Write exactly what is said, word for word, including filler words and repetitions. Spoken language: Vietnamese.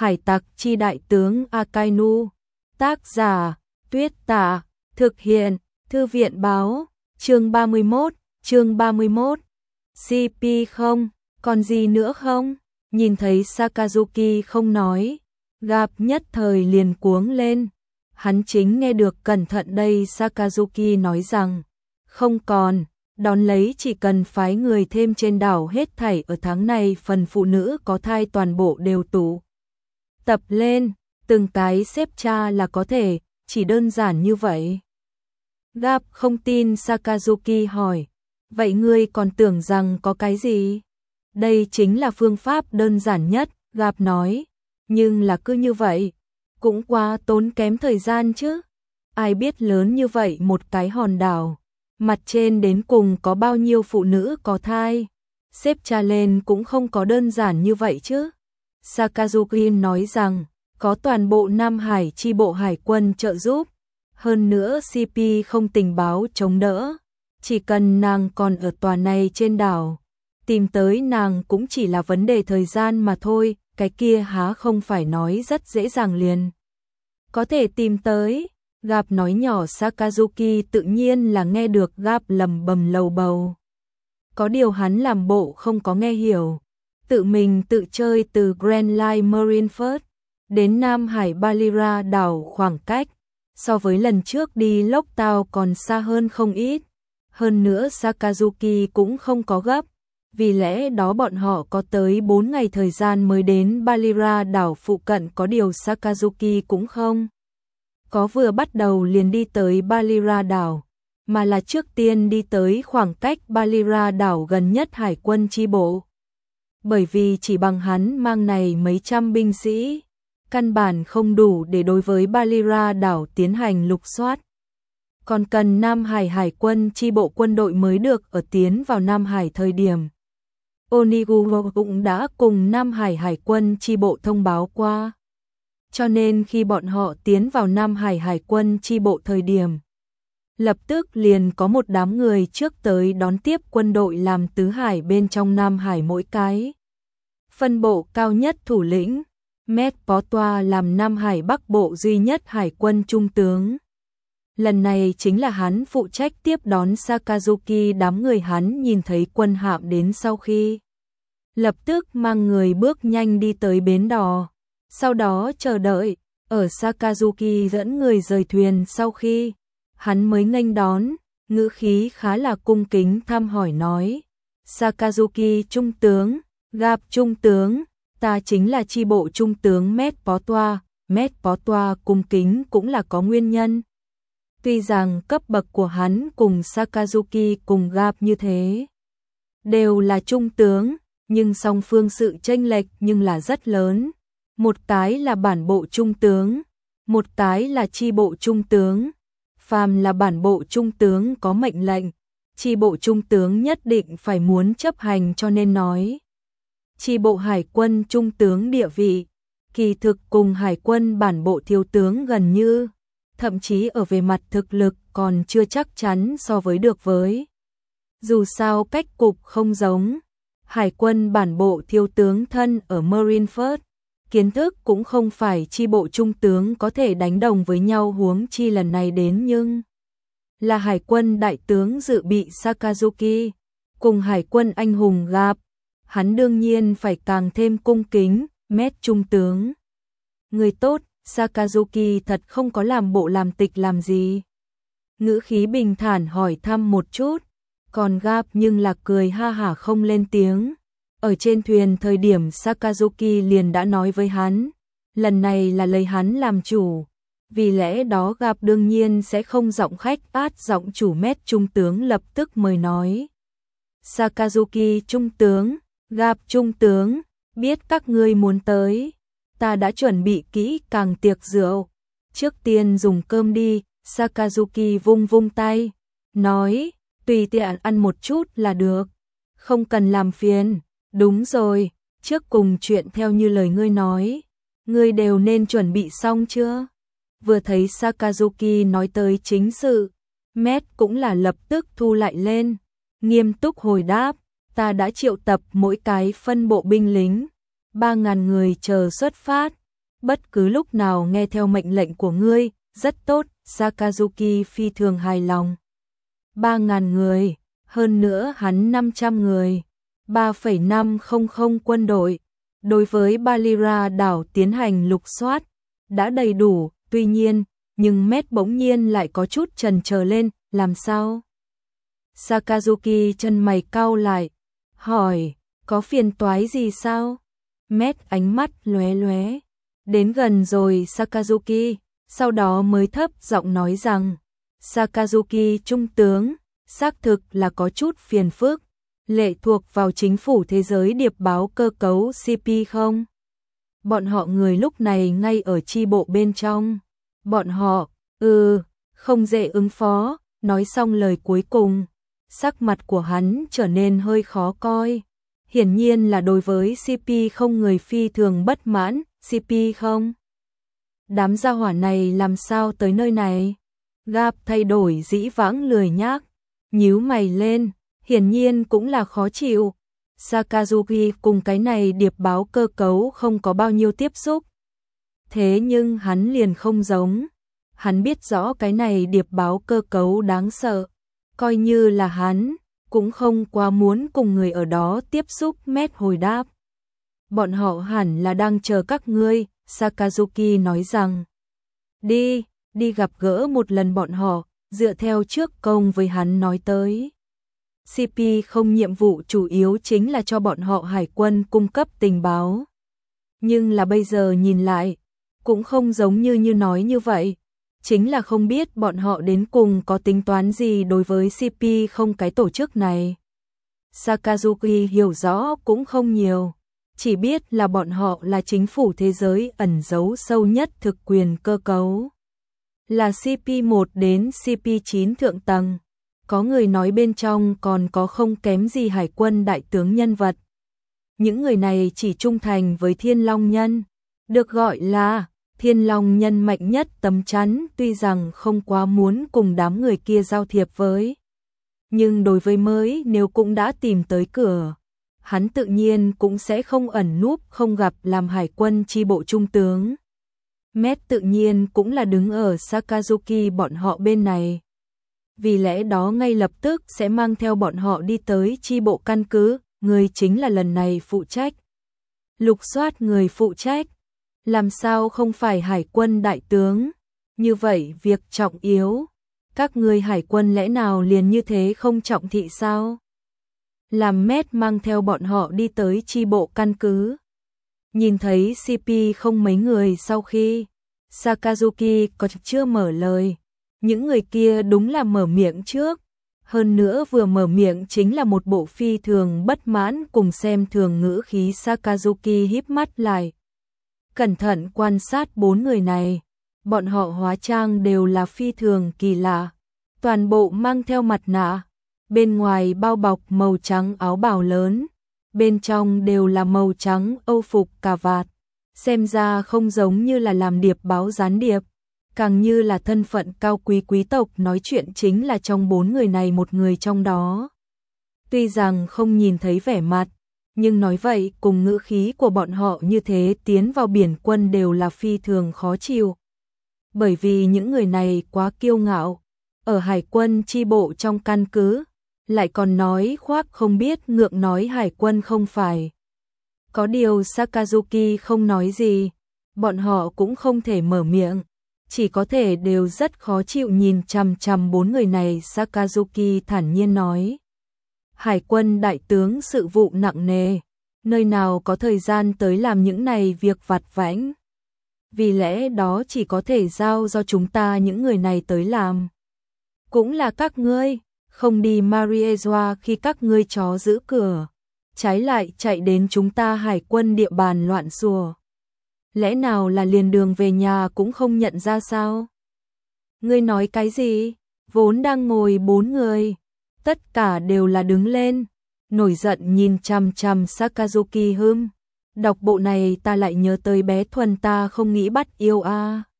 Hải tặc chi đại tướng Akainu. Tác giả, Tuyết Tả. Thực hiện, Thư viện báo. Chương ba mươi mốt, chương ba mươi mốt. xê pê không, còn gì nữa không? Nhìn thấy Sakazuki không nói, Gặp nhất thời liền cuống lên. Hắn chính nghe được cẩn thận đây. Sakazuki nói rằng, không còn, đón lấy chỉ cần phái người thêm trên đảo, hết thảy ở tháng này phần phụ nữ có thai toàn bộ đều tụ tập lên, từng cái xếp cha là có thể, chỉ đơn giản như vậy. Gap không tin. Sakazuki hỏi, vậy ngươi còn tưởng rằng có cái gì? Đây chính là phương pháp đơn giản nhất, Gap nói, nhưng là cứ như vậy, cũng quá tốn kém thời gian chứ. Ai biết lớn như vậy một cái hòn đảo, mặt trên đến cùng có bao nhiêu phụ nữ có thai, xếp cha lên cũng không có đơn giản như vậy chứ. Sakazuki nói rằng, có toàn bộ Nam Hải chi bộ hải quân trợ giúp, hơn nữa xê pê không tình báo chống đỡ, chỉ cần nàng còn ở tòa này trên đảo, tìm tới nàng cũng chỉ là vấn đề thời gian mà thôi. Cái kia há không phải nói rất dễ dàng liền có thể tìm tới. Gap nói nhỏ. Sakazuki tự nhiên là nghe được. Gap lầm bầm lầu bầu, có điều hắn làm bộ không có nghe hiểu, tự mình tự chơi. Từ Grand Line Marineford đến Nam Hải Balira đảo khoảng cách so với lần trước đi Lockdown còn xa hơn không ít, hơn nữa Sakazuki cũng không có gấp, vì lẽ đó bọn họ có tới bốn ngày thời gian mới đến Balira đảo phụ cận. Có điều Sakazuki cũng không có vừa bắt đầu liền đi tới Balira đảo, mà là trước tiên đi tới khoảng cách Balira đảo gần nhất hải quân chi bộ. Bởi vì chỉ bằng hắn mang này mấy trăm binh sĩ, căn bản không đủ để đối với Balira đảo tiến hành lục soát. Còn cần Nam Hải hải quân chi bộ quân đội mới được. Ở tiến vào Nam Hải thời điểm, Oniguro cũng đã cùng Nam Hải hải quân chi bộ thông báo qua. Cho nên khi bọn họ tiến vào Nam Hải hải quân chi bộ thời điểm, lập tức liền có một đám người trước tới đón tiếp quân đội làm tứ hải bên trong Nam Hải mỗi cái phân bộ cao nhất thủ lĩnh. Met Potoa làm Nam Hải Bắc bộ duy nhất hải quân trung tướng. Lần này chính là hắn phụ trách tiếp đón Sakazuki. Đám người hắn nhìn thấy quân hạm đến sau khi, lập tức mang người bước nhanh đi tới bến đò, sau đó chờ đợi. Ở Sakazuki dẫn người rời thuyền sau khi, hắn mới nghênh đón, ngữ khí khá là cung kính thăm hỏi nói, Sakazuki trung tướng. Gặp trung tướng, ta chính là chi bộ trung tướng Met Potoa. Met Potoa cung kính cũng là có nguyên nhân. Tuy rằng cấp bậc của hắn cùng Sakazuki cùng Gap như thế, đều là trung tướng, nhưng song phương sự chênh lệch nhưng là rất lớn. Một cái là bản bộ trung tướng, một cái là chi bộ trung tướng. Phàm là bản bộ trung tướng có mệnh lệnh, chi bộ trung tướng nhất định phải muốn chấp hành, cho nên nói chi bộ hải quân trung tướng địa vị, kỳ thực cùng hải quân bản bộ thiếu tướng gần như, thậm chí ở về mặt thực lực còn chưa chắc chắn so với được với. Dù sao cách cục không giống, hải quân bản bộ thiếu tướng thân ở Marineford, kiến thức cũng không phải chi bộ trung tướng có thể đánh đồng với nhau, huống chi lần này đến nhưng là hải quân đại tướng dự bị Sakazuki, cùng hải quân anh hùng Gap, hắn đương nhiên phải càng thêm cung kính. Met trung tướng, người tốt. Sakazuki thật không có làm bộ làm tịch làm gì, ngữ khí bình thản hỏi thăm một chút, còn Gap nhưng là cười ha hả không lên tiếng. Ở trên thuyền thời điểm Sakazuki liền đã nói với hắn, lần này là lấy hắn làm chủ, vì lẽ đó Gap đương nhiên sẽ không giọng khách át giọng chủ. Met trung tướng lập tức mời nói, Sakazuki trung tướng, Gap trung tướng, biết các ngươi muốn tới, ta đã chuẩn bị kỹ càng tiệc rượu, trước tiên dùng cơm đi. Sakazuki vung vung tay, nói, tùy tiện ăn một chút là được, không cần làm phiền. Đúng rồi, trước cùng chuyện theo như lời ngươi nói, ngươi đều nên chuẩn bị xong chưa? Vừa thấy Sakazuki nói tới chính sự, Met cũng là lập tức thu lại lên, nghiêm túc hồi đáp, ta đã triệu tập mỗi cái phân bộ binh lính, ba ngàn người chờ xuất phát, bất cứ lúc nào nghe theo mệnh lệnh của ngươi, rất tốt, Sakazuki phi thường hài lòng. Ba ngàn người, hơn nữa hắn năm trăm người, ba phẩy năm không không quân đội, đối với Balira đảo tiến hành lục soát, đã đầy đủ, tuy nhiên, nhưng Mét bỗng nhiên lại có chút chần chờ lên, làm sao? Sakazuki chân mày cau lại, hỏi, có phiền toái gì sao? Mét ánh mắt lóe lóe, đến gần rồi Sakazuki, sau đó mới thấp giọng nói rằng, Sakazuki trung tướng, xác thực là có chút phiền phức, lệ thuộc vào chính phủ thế giới điệp báo cơ cấu xê pê không? Bọn họ người lúc này ngay ở chi bộ bên trong. Bọn họ, ừ, không dễ ứng phó, nói xong lời cuối cùng. Sắc mặt của hắn trở nên hơi khó coi. Hiển nhiên là đối với xê pê không người phi thường bất mãn, xê pê không? Đám gia hỏa này làm sao tới nơi này? Gap thay đổi dĩ vãng lười nhác, nhíu mày lên, hiển nhiên cũng là khó chịu. Sakazuki cùng cái này điệp báo cơ cấu không có bao nhiêu tiếp xúc. Thế nhưng hắn liền không giống. Hắn biết rõ cái này điệp báo cơ cấu đáng sợ. Coi như là hắn, cũng không quá muốn cùng người ở đó tiếp xúc. Mét hồi đáp. Bọn họ hẳn là đang chờ các ngươi, Sakazuki nói rằng. Đi, đi gặp gỡ một lần bọn họ, dựa theo trước công với hắn nói tới. xê pê không nhiệm vụ chủ yếu chính là cho bọn họ hải quân cung cấp tình báo. Nhưng là bây giờ nhìn lại, cũng không giống như như nói như vậy. Chính là không biết bọn họ đến cùng có tính toán gì đối với xê pê không cái tổ chức này. Sakazuki hiểu rõ cũng không nhiều. Chỉ biết là bọn họ là chính phủ thế giới ẩn giấu sâu nhất thực quyền cơ cấu. Là xê pê một đến xê pê chín thượng tầng. Có người nói bên trong còn có không kém gì hải quân đại tướng nhân vật. Những người này chỉ trung thành với Thiên Long Nhân, được gọi là Thiên Long Nhân mạnh nhất tấm chắn, tuy rằng không quá muốn cùng đám người kia giao thiệp với. Nhưng đối với mới nếu cũng đã tìm tới cửa, hắn tự nhiên cũng sẽ không ẩn núp không gặp làm hải quân chi bộ trung tướng. Mét tự nhiên cũng là đứng ở Sakazuki bọn họ bên này. Vì lẽ đó ngay lập tức sẽ mang theo bọn họ đi tới chi bộ căn cứ, người chính là lần này phụ trách. Lục soát người phụ trách, làm sao không phải hải quân đại tướng, như vậy việc trọng yếu, các người hải quân lẽ nào liền như thế không trọng thị sao? Làm Mét mang theo bọn họ đi tới chi bộ căn cứ. Nhìn thấy xê pê không mấy người sau khi, Sakazuki còn chưa mở lời. Những người kia đúng là mở miệng trước, hơn nữa vừa mở miệng chính là một bộ phi thường bất mãn cùng xem thường ngữ khí. Sakazuki híp mắt lại, cẩn thận quan sát bốn người này, bọn họ hóa trang đều là phi thường kỳ lạ, toàn bộ mang theo mặt nạ, bên ngoài bao bọc màu trắng áo bào lớn, bên trong đều là màu trắng âu phục cà vạt, xem ra không giống như là làm điệp báo gián điệp. Càng như là thân phận cao quý quý tộc, nói chuyện chính là trong bốn người này một người trong đó. Tuy rằng không nhìn thấy vẻ mặt, nhưng nói vậy cùng ngữ khí của bọn họ như thế tiến vào biển quân đều là phi thường khó chịu. Bởi vì những người này quá kiêu ngạo, ở hải quân chi bộ trong căn cứ, lại còn nói khoác không biết ngượng nói hải quân không phải. Có điều Sakazuki không nói gì, bọn họ cũng không thể mở miệng. Chỉ có thể đều rất khó chịu nhìn chằm chằm bốn người này. Sakazuki thản nhiên nói. Hải quân đại tướng sự vụ nặng nề, nơi nào có thời gian tới làm những này việc vặt vãnh. Vì lẽ đó chỉ có thể giao do chúng ta những người này tới làm. Cũng là các ngươi, không đi Mariezwa khi các ngươi chó giữ cửa, trái lại chạy đến chúng ta hải quân địa bàn loạn xùa. Lẽ nào là liền đường về nhà cũng không nhận ra sao? Ngươi nói cái gì? Vốn đang ngồi bốn người, tất cả đều là đứng lên, nổi giận nhìn chằm chằm Sakazuki hưm. Đọc bộ này ta lại nhớ tới bé Thuần ta không nghĩ bắt yêu a. À.